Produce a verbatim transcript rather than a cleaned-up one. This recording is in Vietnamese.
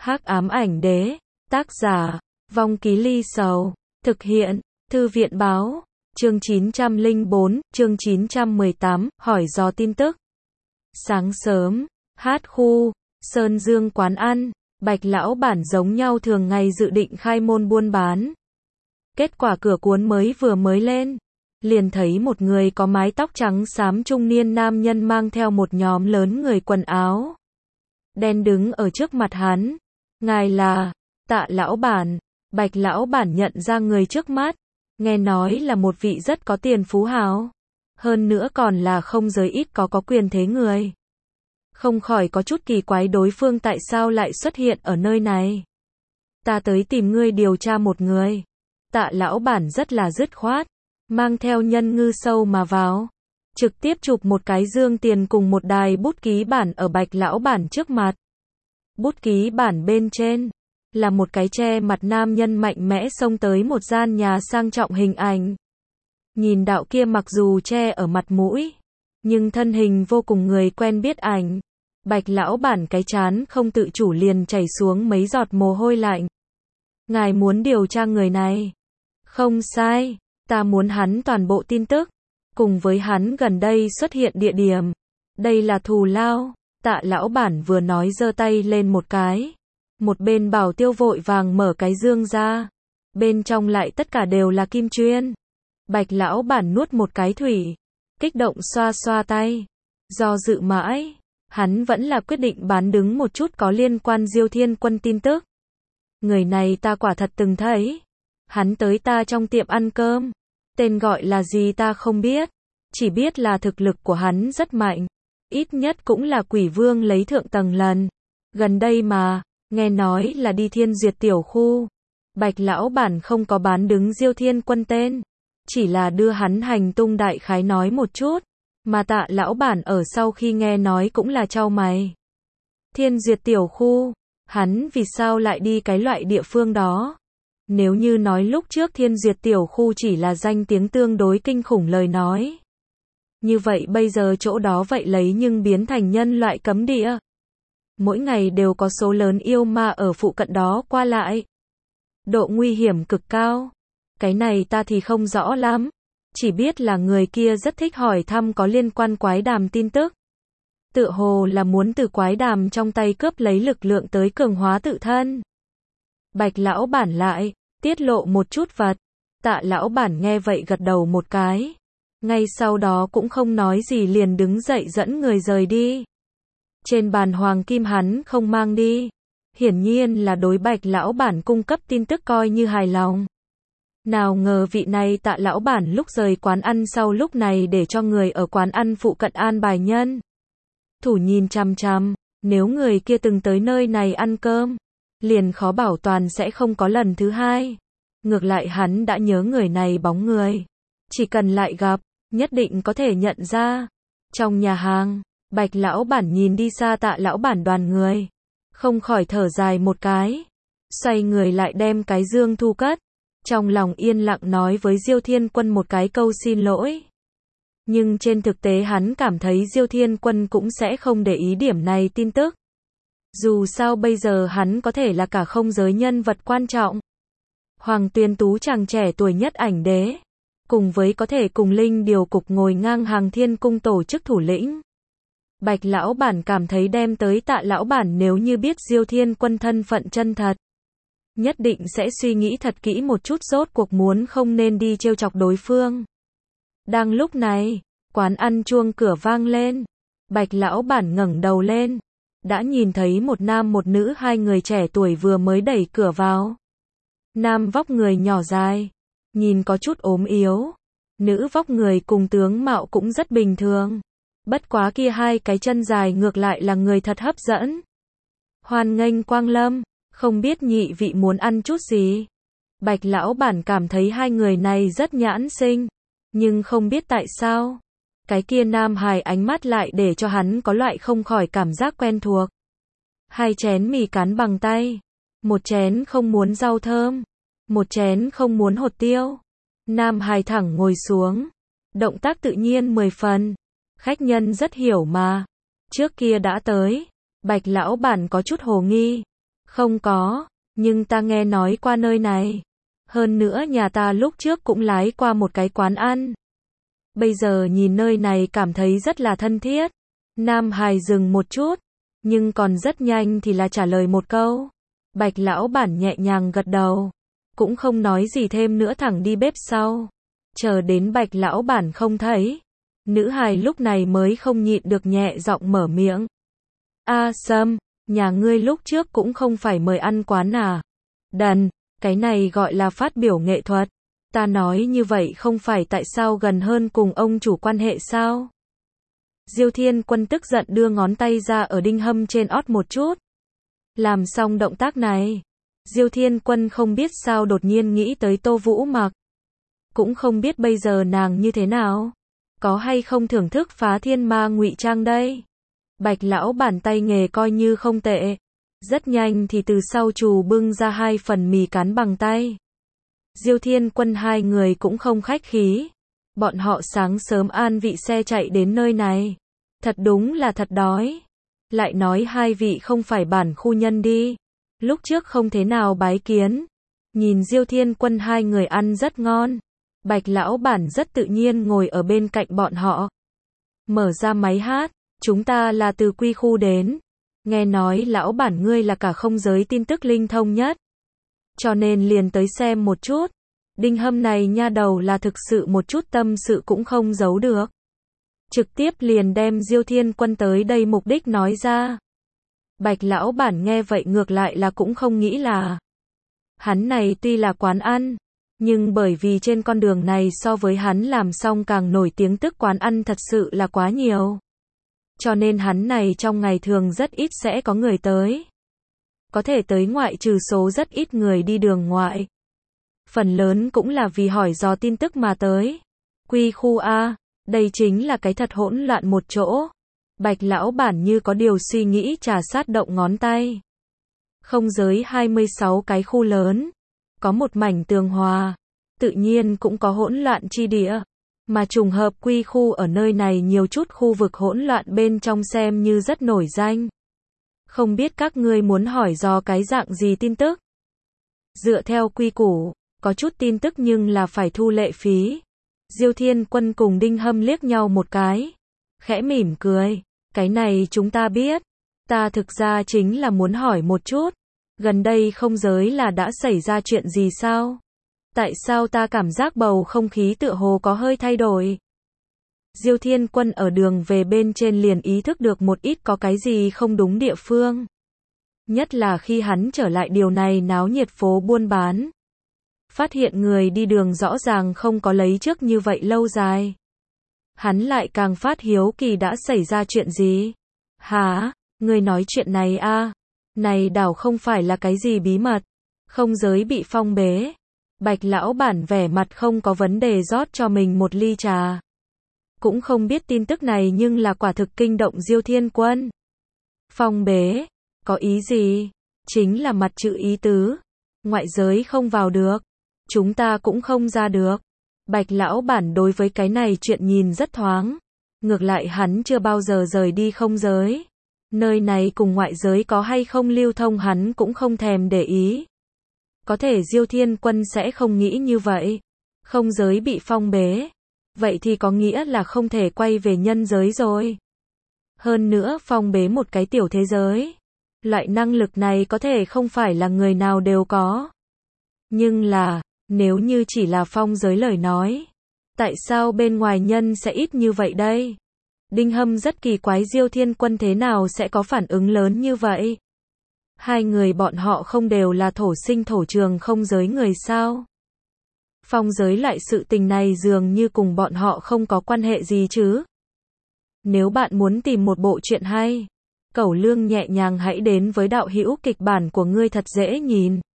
Hắc ám ảnh đế, tác giả, Vong Ký Ly Sầu, thực hiện, Thư viện báo, chương chín trăm lẻ bốn, chương chín trăm mười tám, hỏi dò tin tức. Sáng sớm, hát khu, Sơn Dương quán ăn, Bạch lão bản giống nhau thường ngày dự định khai môn buôn bán. Kết quả cửa cuốn mới vừa mới lên, liền thấy một người có mái tóc trắng xám trung niên nam nhân mang theo một nhóm lớn người quần áo đen đứng ở trước mặt hắn. Ngài là Tạ lão bản. Bạch lão bản nhận ra người trước mắt, nghe nói là một vị rất có tiền phú hào, hơn nữa còn là không giới ít có có quyền thế người. Không khỏi có chút kỳ quái đối phương tại sao lại xuất hiện ở nơi này. Ta tới tìm ngươi điều tra một người. Tạ lão bản rất là dứt khoát, mang theo nhân ngư sâu mà vào, trực tiếp chụp một cái dương tiền cùng một đài bút ký bản ở Bạch lão bản trước mặt. Bút ký bản bên trên là một cái che mặt nam nhân mạnh mẽ xông tới một gian nhà sang trọng hình ảnh. Nhìn đạo kia mặc dù che ở mặt mũi, nhưng thân hình vô cùng người quen biết ảnh. Bạch lão bản cái trán không tự chủ liền chảy xuống mấy giọt mồ hôi lạnh. Ngài muốn điều tra người này? Không sai, ta muốn hắn toàn bộ tin tức, cùng với hắn gần đây xuất hiện địa điểm. Đây là thù lao. Tạ lão bản vừa nói giơ tay lên một cái. Một bên bảo tiêu vội vàng mở cái dương ra. Bên trong lại tất cả đều là kim chuyên. Bạch lão bản nuốt một cái thủy, kích động xoa xoa tay. Do dự mãi, hắn vẫn là quyết định bán đứng một chút có liên quan Diêu Thiên Quân tin tức. Người này ta quả thật từng thấy. Hắn tới ta trong tiệm ăn cơm. Tên gọi là gì ta không biết. Chỉ biết là thực lực của hắn rất mạnh. Ít nhất cũng là quỷ vương lấy thượng tầng lần. Gần đây mà, nghe nói là đi Thiên Duyệt tiểu khu. Bạch lão bản không có bán đứng Diêu Thiên Quân tên, chỉ là đưa hắn hành tung đại khái nói một chút. Mà Tạ lão bản ở sau khi nghe nói cũng là chau mày. Thiên Duyệt tiểu khu, hắn vì sao lại đi cái loại địa phương đó? Nếu như nói lúc trước Thiên Duyệt tiểu khu chỉ là danh tiếng tương đối kinh khủng lời nói, như vậy bây giờ chỗ đó vậy lấy nhưng biến thành nhân loại cấm địa. Mỗi ngày đều có số lớn yêu ma ở phụ cận đó qua lại. Độ nguy hiểm cực cao. Cái này ta thì không rõ lắm. Chỉ biết là người kia rất thích hỏi thăm có liên quan quái đàm tin tức. Tựa hồ là muốn từ quái đàm trong tay cướp lấy lực lượng tới cường hóa tự thân. Bạch lão bản lại tiết lộ một chút vật. Tạ lão bản nghe vậy gật đầu một cái. Ngay sau đó cũng không nói gì liền đứng dậy dẫn người rời đi. Trên bàn hoàng kim hắn không mang đi. Hiển nhiên là đối Bạch lão bản cung cấp tin tức coi như hài lòng. Nào ngờ vị này Tạ lão bản lúc rời quán ăn sau lúc này để cho người ở quán ăn phụ cận an bài nhân thủ nhìn chằm chằm. Nếu người kia từng tới nơi này ăn cơm, liền khó bảo toàn sẽ không có lần thứ hai. Ngược lại hắn đã nhớ người này bóng người. Chỉ cần lại gặp, nhất định có thể nhận ra. Trong nhà hàng, Bạch lão bản nhìn đi xa Tạ lão bản đoàn người, không khỏi thở dài một cái. Xoay người lại đem cái dương thu cất. Trong lòng yên lặng nói với Diêu Thiên Quân một cái câu xin lỗi. Nhưng trên thực tế hắn cảm thấy Diêu Thiên Quân cũng sẽ không để ý điểm này tin tức. Dù sao bây giờ hắn có thể là cả không giới nhân vật quan trọng. Hoàng Tuyên Tú chàng trẻ tuổi nhất ảnh đế, cùng với có thể cùng Linh điều cục ngồi ngang hàng Thiên Cung tổ chức thủ lĩnh. Bạch lão bản cảm thấy đem tới Tạ lão bản nếu như biết Diêu Thiên Quân thân phận chân thật, nhất định sẽ suy nghĩ thật kỹ một chút rốt cuộc muốn không nên đi trêu chọc đối phương. Đang lúc này, quán ăn chuông cửa vang lên. Bạch lão bản ngẩng đầu lên, đã nhìn thấy một nam một nữ hai người trẻ tuổi vừa mới đẩy cửa vào. Nam vóc người nhỏ dài, nhìn có chút ốm yếu. Nữ vóc người cùng tướng mạo cũng rất bình thường. Bất quá kia hai cái chân dài ngược lại là người thật hấp dẫn. Hoan nghênh quang lâm, không biết nhị vị muốn ăn chút gì. Bạch lão bản cảm thấy hai người này rất nhãn xinh, nhưng không biết tại sao, cái kia nam hài ánh mắt lại để cho hắn có loại không khỏi cảm giác quen thuộc. Hai chén mì cán bằng tay, một chén không muốn rau thơm, một chén không muốn hột tiêu. Nam hài thẳng ngồi xuống, động tác tự nhiên mười phần. Khách nhân rất hiểu mà, trước kia đã tới. Bạch lão bản có chút hồ nghi, Không có, nhưng ta nghe nói qua nơi này. Hơn nữa nhà ta lúc trước cũng lái qua một cái quán ăn. Bây giờ nhìn nơi này cảm thấy rất là thân thiết. Nam Hải dừng một chút, nhưng còn rất nhanh thì là trả lời một câu. Bạch lão bản nhẹ nhàng gật đầu, cũng không nói gì thêm nữa thẳng đi bếp sau. Chờ đến Bạch lão bản không thấy, nữ hài lúc này mới không nhịn được nhẹ giọng mở miệng. A Sâm, nhà ngươi lúc trước cũng không phải mời ăn quán à? Đần, cái này gọi là phát biểu nghệ thuật. Ta nói như vậy không phải tại sao gần hơn cùng ông chủ quan hệ sao? Diêu Thiên Quân tức giận đưa ngón tay ra ở Đinh Hâm trên ót một chút. Làm xong động tác này, Diêu Thiên Quân không biết sao đột nhiên nghĩ tới Tô Vũ Mặc. Cũng không biết bây giờ nàng như thế nào, có hay không thưởng thức phá thiên ma ngụy trang đây. Bạch lão bản tay nghề coi như không tệ. Rất nhanh thì từ sau chù bưng ra hai phần mì cán bằng tay. Diêu Thiên Quân hai người cũng không khách khí. Bọn họ sáng sớm an vị xe chạy đến nơi này. Thật đúng là thật đói. Lại nói hai vị không phải bản khu nhân đi. Lúc trước không thế nào bái kiến. Nhìn Diêu Thiên Quân hai người ăn rất ngon. Bạch lão bản rất tự nhiên ngồi ở bên cạnh bọn họ. Mở ra máy hát. Chúng ta là từ Quy khu đến. Nghe nói lão bản ngươi là cả không giới tin tức linh thông nhất. Cho nên liền tới xem một chút. Đinh Hâm này nha đầu là thực sự một chút tâm sự cũng không giấu được. Trực tiếp liền đem Diêu Thiên Quân tới đây mục đích nói ra. Bạch lão bản nghe vậy ngược lại là cũng không nghĩ là. Hắn này tuy là quán ăn, nhưng bởi vì trên con đường này so với hắn làm xong càng nổi tiếng tức quán ăn thật sự là quá nhiều. Cho nên hắn này trong ngày thường rất ít sẽ có người tới. Có thể tới ngoại trừ số rất ít người đi đường ngoại. Phần lớn cũng là vì hỏi dò tin tức mà tới. Quy khu A, đây chính là cái thật hỗn loạn một chỗ. Bạch lão bản như có điều suy nghĩ trà sát động ngón tay. Không giới hai mươi sáu cái khu lớn. Có một mảnh tường hòa. Tự nhiên cũng có hỗn loạn chi địa. Mà trùng hợp Quy khu ở nơi này nhiều chút khu vực hỗn loạn bên trong xem như rất nổi danh. Không biết các ngươi muốn hỏi dò cái dạng gì tin tức? Dựa theo quy củ, có chút tin tức nhưng là phải thu lệ phí. Diêu Thiên Quân cùng Đinh Hâm liếc nhau một cái. Khẽ mỉm cười. Cái này chúng ta biết. Ta thực ra chính là muốn hỏi một chút. Gần đây không giới là đã xảy ra chuyện gì sao? Tại sao ta cảm giác bầu không khí tựa hồ có hơi thay đổi? Diêu Thiên Quân ở đường về bên trên liền ý thức được một ít có cái gì không đúng địa phương. Nhất là khi hắn trở lại điều này náo nhiệt phố buôn bán. Phát hiện người đi đường rõ ràng không có lấy trước như vậy lâu dài. Hắn lại càng phát hiếu kỳ đã xảy ra chuyện gì. Hả? Người nói chuyện này a? Này đảo không phải là cái gì bí mật. Không giới bị phong bế. Bạch lão bản vẻ mặt không có vấn đề rót cho mình một ly trà. Cũng không biết tin tức này nhưng là quả thực kinh động Diêu Thiên Quân. Phong bế? Có ý gì? Chính là mặt chữ ý tứ. Ngoại giới không vào được. Chúng ta cũng không ra được. Bạch lão bản đối với cái này chuyện nhìn rất thoáng. Ngược lại hắn chưa bao giờ rời đi không giới. Nơi này cùng ngoại giới có hay không lưu thông hắn cũng không thèm để ý. Có thể Diêu Thiên Quân sẽ không nghĩ như vậy. Không giới bị phong bế. Vậy thì có nghĩa là không thể quay về nhân giới rồi. Hơn nữa phong bế một cái tiểu thế giới. Loại năng lực này có thể không phải là người nào đều có. Nhưng là, nếu như chỉ là phong giới lời nói. Tại sao bên ngoài nhân sẽ ít như vậy đây? Đinh Hâm rất kỳ quái Diêu Thiên Quân thế nào sẽ có phản ứng lớn như vậy. Hai người bọn họ không đều là thổ sinh thổ trường không giới người sao? Phong giới lại sự tình này dường như cùng bọn họ không có quan hệ gì chứ. Nếu bạn muốn tìm một bộ truyện hay, Cẩu Lương nhẹ nhàng hãy đến với đạo hữu kịch bản của ngươi thật dễ nhìn.